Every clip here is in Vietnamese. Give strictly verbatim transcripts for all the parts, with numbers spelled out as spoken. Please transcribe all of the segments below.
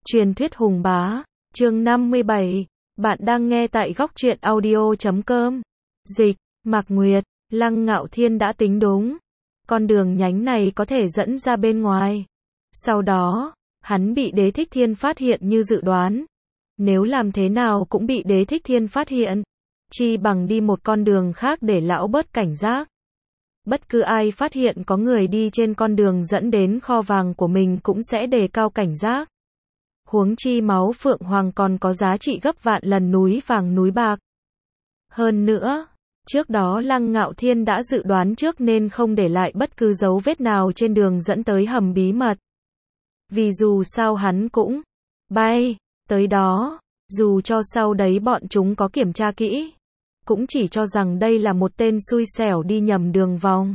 Truyền thuyết hùng bá, chương năm mươi bảy. Bạn đang nghe tại góc truyện audio chấm com. Dịch, Mạc Nguyệt, Lăng Ngạo Thiên đã tính đúng. Con đường nhánh này có thể dẫn ra bên ngoài. Sau đó, hắn bị Đế Thích Thiên phát hiện như dự đoán. Nếu làm thế nào cũng bị Đế Thích Thiên phát hiện, chi bằng đi một con đường khác để lão bớt cảnh giác. Bất cứ ai phát hiện có người đi trên con đường dẫn đến kho vàng của mình cũng sẽ đề cao cảnh giác. Huống chi máu Phượng Hoàng còn có giá trị gấp vạn lần núi vàng núi bạc. Hơn nữa, trước đó Lăng Ngạo Thiên đã dự đoán trước nên không để lại bất cứ dấu vết nào trên đường dẫn tới hầm bí mật. Vì dù sao hắn cũng bay tới đó, dù cho sau đấy bọn chúng có kiểm tra kỹ, cũng chỉ cho rằng đây là một tên xui xẻo đi nhầm đường vòng.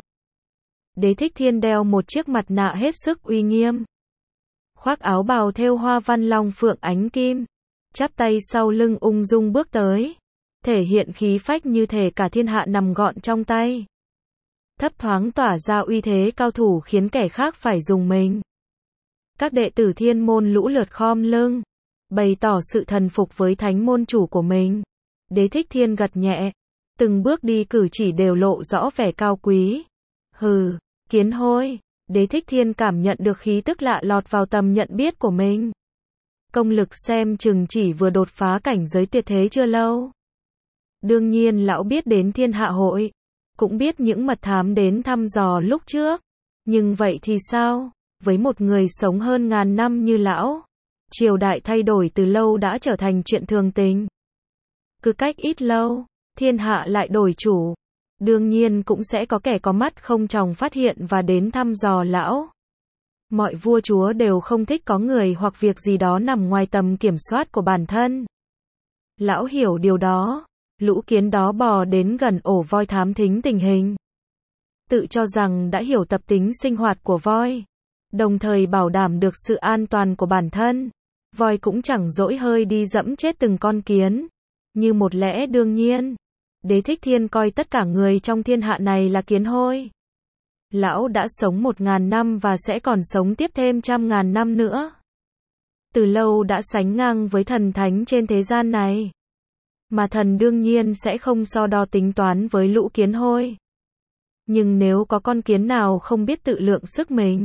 Đế Thích Thiên đeo một chiếc mặt nạ hết sức uy nghiêm, khoác áo bào thêu hoa văn long phượng ánh kim, chắp tay sau lưng ung dung bước tới, thể hiện khí phách như thể cả thiên hạ nằm gọn trong tay. Thấp thoáng tỏa ra uy thế cao thủ khiến kẻ khác phải rùng mình. Các đệ tử Thiên môn lũ lượt khom lưng, bày tỏ sự thần phục với thánh môn chủ của mình. Đế Thích Thiên gật nhẹ, từng bước đi cử chỉ đều lộ rõ vẻ cao quý. Hừ, kiến hôi. Đế Thích Thiên cảm nhận được khí tức lạ lọt vào tầm nhận biết của mình. Công lực xem chừng chỉ vừa đột phá cảnh giới tuyệt thế chưa lâu. Đương nhiên lão biết đến Thiên Hạ Hội, cũng biết những mật thám đến thăm dò lúc trước. Nhưng vậy thì sao? Với một người sống hơn ngàn năm như lão, triều đại thay đổi từ lâu đã trở thành chuyện thường tình. Cứ cách ít lâu, thiên hạ lại đổi chủ. Đương nhiên cũng sẽ có kẻ có mắt không tròng phát hiện và đến thăm dò lão. Mọi vua chúa đều không thích có người hoặc việc gì đó nằm ngoài tầm kiểm soát của bản thân. Lão hiểu điều đó, lũ kiến đó bò đến gần ổ voi thám thính tình hình. Tự cho rằng đã hiểu tập tính sinh hoạt của voi, đồng thời bảo đảm được sự an toàn của bản thân. Voi cũng chẳng dỗi hơi đi dẫm chết từng con kiến. Như một lẽ đương nhiên, Đế Thích Thiên coi tất cả người trong thiên hạ này là kiến hôi. Lão đã sống một ngàn năm và sẽ còn sống tiếp thêm trăm ngàn năm nữa. Từ lâu đã sánh ngang với thần thánh trên thế gian này. Mà thần đương nhiên sẽ không so đo tính toán với lũ kiến hôi. Nhưng nếu có con kiến nào không biết tự lượng sức mình,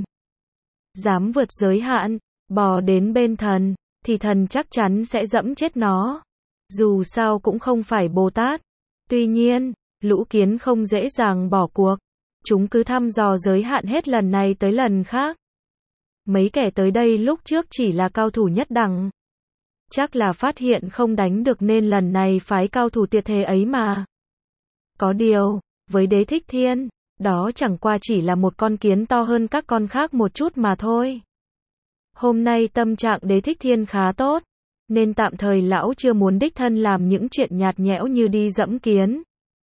dám vượt giới hạn, bò đến bên thần, thì thần chắc chắn sẽ dẫm chết nó. Dù sao cũng không phải Bồ Tát. Tuy nhiên, lũ kiến không dễ dàng bỏ cuộc. Chúng cứ thăm dò giới hạn hết lần này tới lần khác. Mấy kẻ tới đây lúc trước chỉ là cao thủ nhất đẳng. Chắc là phát hiện không đánh được nên lần này phái cao thủ tuyệt thế ấy mà. Có điều, với Đế Thích Thiên, đó chẳng qua chỉ là một con kiến to hơn các con khác một chút mà thôi. Hôm nay tâm trạng Đế Thích Thiên khá tốt, nên tạm thời lão chưa muốn đích thân làm những chuyện nhạt nhẽo như đi dẫm kiến.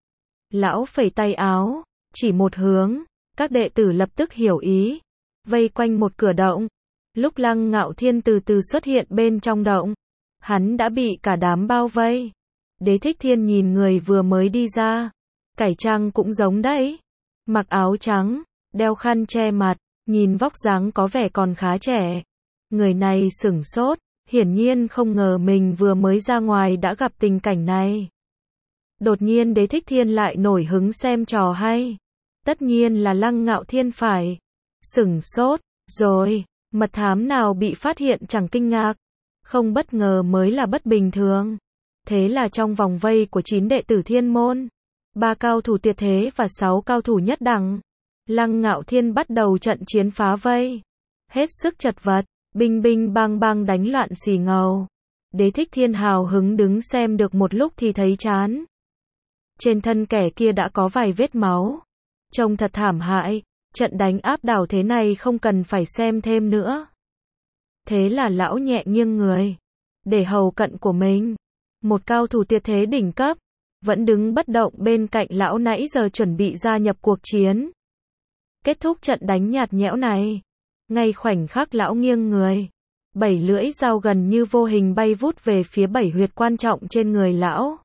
Lão phẩy tay áo, chỉ một hướng, các đệ tử lập tức hiểu ý, vây quanh một cửa động. Lúc Lăng Ngạo Thiên từ từ xuất hiện bên trong động, hắn đã bị cả đám bao vây. Đế Thích Thiên nhìn người vừa mới đi ra, cải trang cũng giống đấy, mặc áo trắng, đeo khăn che mặt, nhìn vóc dáng có vẻ còn khá trẻ. Người này sửng sốt, hiển nhiên không ngờ mình vừa mới ra ngoài đã gặp tình cảnh này. Đột nhiên Đế Thích Thiên lại nổi hứng xem trò hay. Tất nhiên là Lăng Ngạo Thiên phải sửng sốt, rồi, mật thám nào bị phát hiện chẳng kinh ngạc, không bất ngờ mới là bất bình thường. Thế là trong vòng vây của chín đệ tử Thiên môn, ba cao thủ tuyệt thế và sáu cao thủ nhất đẳng, Lăng Ngạo Thiên bắt đầu trận chiến phá vây. Hết sức chật vật, binh binh bang bang đánh loạn xì ngầu. Đế Thích Thiên hào hứng đứng xem được một lúc thì thấy chán. Trên thân kẻ kia đã có vài vết máu, trông thật thảm hại. Trận đánh áp đảo thế này không cần phải xem thêm nữa. Thế là lão nhẹ nghiêng người, để hầu cận của mình, một cao thủ tuyệt thế đỉnh cấp, vẫn đứng bất động bên cạnh lão nãy giờ chuẩn bị gia nhập cuộc chiến. Kết thúc trận đánh nhạt nhẽo này, ngay khoảnh khắc lão nghiêng người, bảy lưỡi dao gần như vô hình bay vút về phía bảy huyệt quan trọng trên người lão.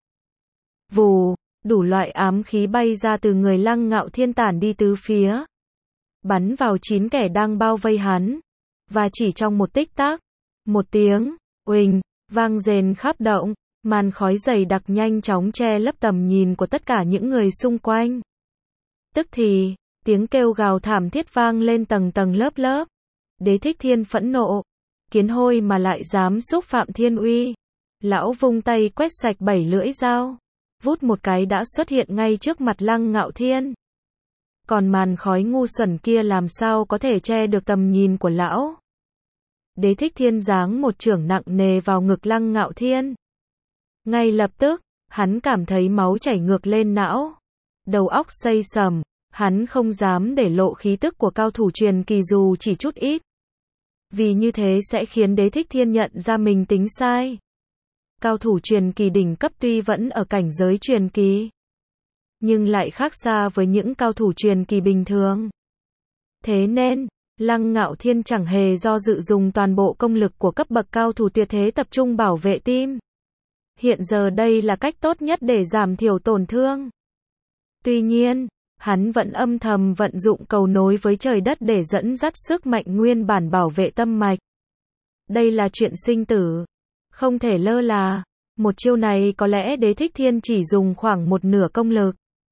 Vù, đủ loại ám khí bay ra từ người Lăng Ngạo Thiên tản đi tứ phía, bắn vào chín kẻ đang bao vây hắn. Và chỉ trong một tích tắc, Một tiếng, uỳnh, vang rền khắp động, màn khói dày đặc nhanh chóng che lấp tầm nhìn của tất cả những người xung quanh. Tức thì, tiếng kêu gào thảm thiết vang lên tầng tầng lớp lớp. Đế Thích Thiên phẫn nộ, kiến hôi mà lại dám xúc phạm thiên uy. Lão vung tay quét sạch bảy lưỡi dao, vút một cái đã xuất hiện ngay trước mặt Lăng Ngạo Thiên. Còn màn khói ngu xuẩn kia làm sao có thể che được tầm nhìn của lão. Đế Thích Thiên giáng một chưởng nặng nề vào ngực Lăng Ngạo Thiên. Ngay lập tức, hắn cảm thấy máu chảy ngược lên não. Đầu óc xây sầm, hắn không dám để lộ khí tức của cao thủ truyền kỳ dù chỉ chút ít. Vì như thế sẽ khiến Đế Thích Thiên nhận ra mình tính sai. Cao thủ truyền kỳ đỉnh cấp tuy vẫn ở cảnh giới truyền kỳ, nhưng lại khác xa với những cao thủ truyền kỳ bình thường. Thế nên, Lăng Ngạo Thiên chẳng hề do dự dùng toàn bộ công lực của cấp bậc cao thủ tuyệt thế tập trung bảo vệ tim. Hiện giờ đây là cách tốt nhất để giảm thiểu tổn thương. Tuy nhiên, hắn vẫn âm thầm vận dụng cầu nối với trời đất để dẫn dắt sức mạnh nguyên bản bảo vệ tâm mạch. Đây là chuyện sinh tử, không thể lơ là. Một chiêu này có lẽ Đế Thích Thiên chỉ dùng khoảng một nửa công lực.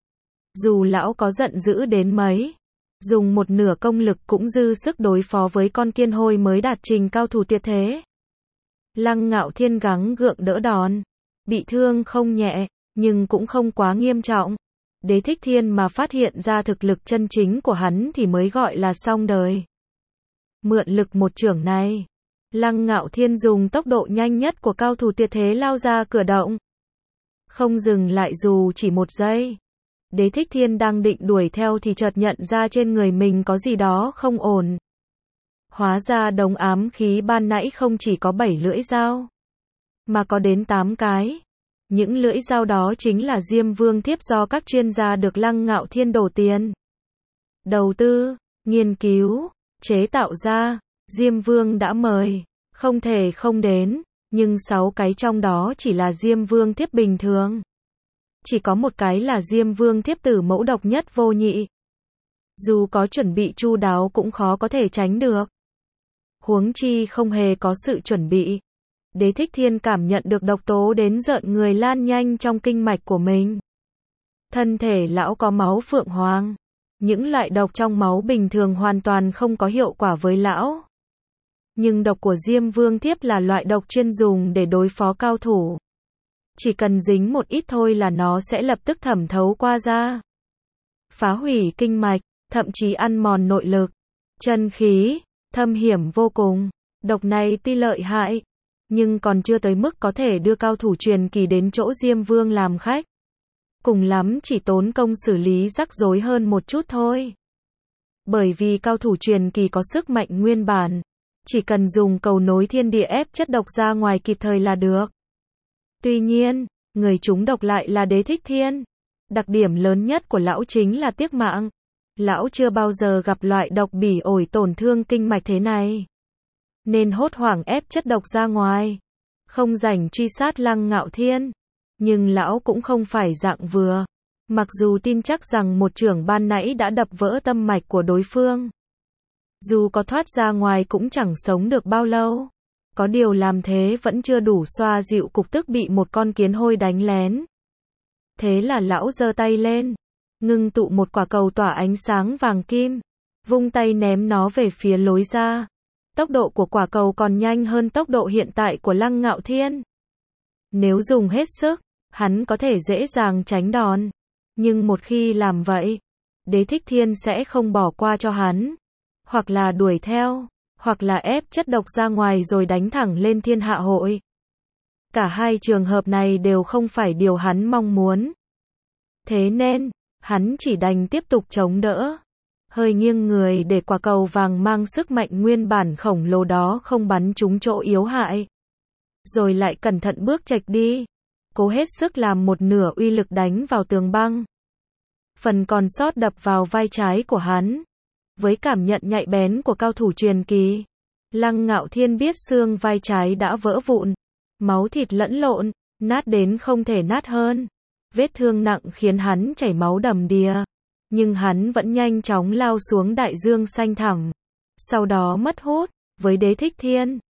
Dù lão có giận dữ đến mấy, dùng một nửa công lực cũng dư sức đối phó với con kiên hôi mới đạt trình cao thủ tuyệt thế. Lăng Ngạo Thiên gắng gượng đỡ đòn, bị thương không nhẹ, nhưng cũng không quá nghiêm trọng. Đế Thích Thiên mà phát hiện ra thực lực chân chính của hắn thì mới gọi là xong đời. Mượn lực một chưởng này, Lăng Ngạo Thiên dùng tốc độ nhanh nhất của cao thủ tuyệt thế lao ra cửa động. Không dừng lại dù chỉ một giây. Đế Thích Thiên đang định đuổi theo thì chợt nhận ra trên người mình có gì đó không ổn. Hóa ra đống ám khí ban nãy không chỉ có bảy lưỡi dao, mà có đến tám cái. Những lưỡi dao đó chính là Diêm Vương thiếp do các chuyên gia được Lăng Ngạo Thiên đổ tiền, đầu tư, nghiên cứu, chế tạo ra. Diêm Vương đã mời, không thể không đến, nhưng sáu cái trong đó chỉ là Diêm Vương thiếp bình thường. Chỉ có một cái là Diêm Vương thiếp tử mẫu độc nhất vô nhị. Dù có chuẩn bị chu đáo cũng khó có thể tránh được. Huống chi không hề có sự chuẩn bị. Đế Thích Thiên cảm nhận được độc tố đến rợn người lan nhanh trong kinh mạch của mình. Thân thể lão có máu phượng hoàng. Những loại độc trong máu bình thường hoàn toàn không có hiệu quả với lão. Nhưng độc của Diêm Vương thiếp là loại độc chuyên dùng để đối phó cao thủ. Chỉ cần dính một ít thôi là nó sẽ lập tức thẩm thấu qua da, phá hủy kinh mạch, thậm chí ăn mòn nội lực, chân khí, thâm hiểm vô cùng. Độc này tuy lợi hại, nhưng còn chưa tới mức có thể đưa cao thủ truyền kỳ đến chỗ Diêm Vương làm khách. Cùng lắm chỉ tốn công xử lý rắc rối hơn một chút thôi. Bởi vì cao thủ truyền kỳ có sức mạnh nguyên bản, chỉ cần dùng cầu nối thiên địa ép chất độc ra ngoài kịp thời là được. Tuy nhiên, người trúng độc lại là Đế Thích Thiên. Đặc điểm lớn nhất của lão chính là tiếc mạng. Lão chưa bao giờ gặp loại độc bỉ ổi tổn thương kinh mạch thế này, nên hốt hoảng ép chất độc ra ngoài, không rảnh truy sát Lăng Ngạo Thiên. Nhưng lão cũng không phải dạng vừa. Mặc dù tin chắc rằng một chưởng ban nãy đã đập vỡ tâm mạch của đối phương, dù có thoát ra ngoài cũng chẳng sống được bao lâu. Có điều làm thế vẫn chưa đủ xoa dịu cục tức bị một con kiến hôi đánh lén. Thế là lão giơ tay lên, ngưng tụ một quả cầu tỏa ánh sáng vàng kim, vung tay ném nó về phía lối ra. Tốc độ của quả cầu còn nhanh hơn tốc độ hiện tại của Lăng Ngạo Thiên. Nếu dùng hết sức, hắn có thể dễ dàng tránh đòn. Nhưng một khi làm vậy, Đế Thích Thiên sẽ không bỏ qua cho hắn. Hoặc là đuổi theo, hoặc là ép chất độc ra ngoài rồi đánh thẳng lên thiên hạ hội. Cả hai trường hợp này đều không phải điều hắn mong muốn. Thế nên, hắn chỉ đành tiếp tục chống đỡ. Hơi nghiêng người để quả cầu vàng mang sức mạnh nguyên bản khổng lồ đó không bắn trúng chỗ yếu hại. Rồi lại cẩn thận bước chệch đi, cố hết sức làm một nửa uy lực đánh vào tường băng. Phần còn sót đập vào vai trái của hắn. Với cảm nhận nhạy bén của cao thủ truyền kỳ, Lăng Ngạo Thiên biết xương vai trái đã vỡ vụn, máu thịt lẫn lộn, nát đến không thể nát hơn. Vết thương nặng khiến hắn chảy máu đầm đìa, nhưng hắn vẫn nhanh chóng lao xuống đại dương xanh thẳm. Sau đó mất hút, với Đế Thích Thiên,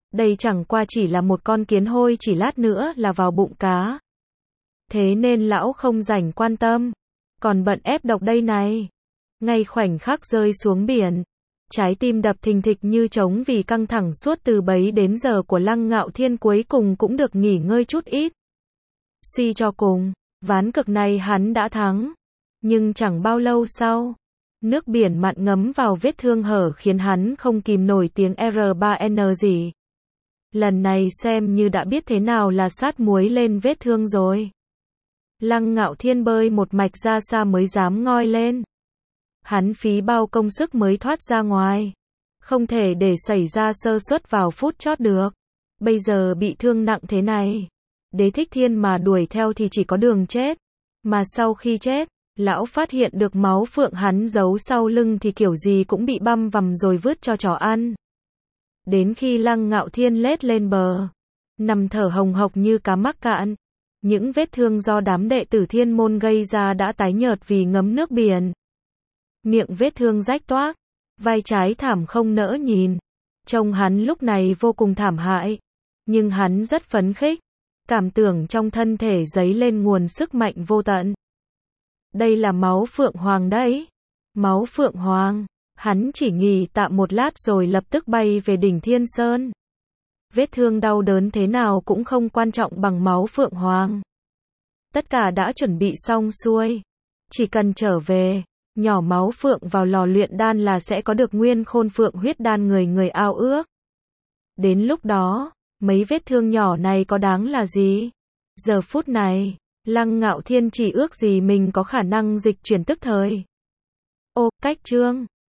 Đây chẳng qua chỉ là một con kiến hôi, chỉ lát nữa là vào bụng cá. Thế nên lão không rảnh quan tâm. Còn bận ép độc đây này. Ngay khoảnh khắc rơi xuống biển, trái tim đập thình thịch như trống vì căng thẳng suốt từ bấy đến giờ của Lăng Ngạo Thiên cuối cùng cũng được nghỉ ngơi chút ít. Suy cho cùng, ván cược này hắn đã thắng. Nhưng chẳng bao lâu sau, nước biển mặn ngấm vào vết thương hở khiến hắn không kìm nổi tiếng R ba N gì. Lần này xem như đã biết thế nào là sát muối lên vết thương rồi. Lăng Ngạo Thiên bơi một mạch ra xa mới dám ngoi lên. Hắn phí bao công sức mới thoát ra ngoài. Không thể để xảy ra sơ suất vào phút chót được. Bây giờ bị thương nặng thế này, Đế Thích Thiên mà đuổi theo thì chỉ có đường chết. Mà sau khi chết, lão phát hiện được máu phượng hắn giấu sau lưng thì kiểu gì cũng bị băm vằm rồi vứt cho chó ăn. Đến khi Lăng Ngạo Thiên lết lên bờ, nằm thở hồng hộc như cá mắc cạn. Những vết thương do đám đệ tử Thiên môn gây ra đã tái nhợt vì ngấm nước biển. Miệng vết thương rách toác, vai trái thảm không nỡ nhìn. Trông hắn lúc này vô cùng thảm hại. Nhưng hắn rất phấn khích. Cảm tưởng trong thân thể dấy lên nguồn sức mạnh vô tận. Đây là máu Phượng Hoàng đấy. Máu Phượng Hoàng. Hắn chỉ nghỉ tạm một lát rồi lập tức bay về đỉnh Thiên Sơn. Vết thương đau đớn thế nào cũng không quan trọng bằng máu Phượng Hoàng. Tất cả đã chuẩn bị xong xuôi. Chỉ cần trở về, nhỏ máu Phượng vào lò luyện đan là sẽ có được nguyên khôn Phượng huyết đan người người ao ước. Đến lúc đó, mấy vết thương nhỏ này có đáng là gì? Giờ phút này, Lăng Ngạo Thiên chỉ ước gì mình có khả năng dịch chuyển tức thời. Ô, cách chương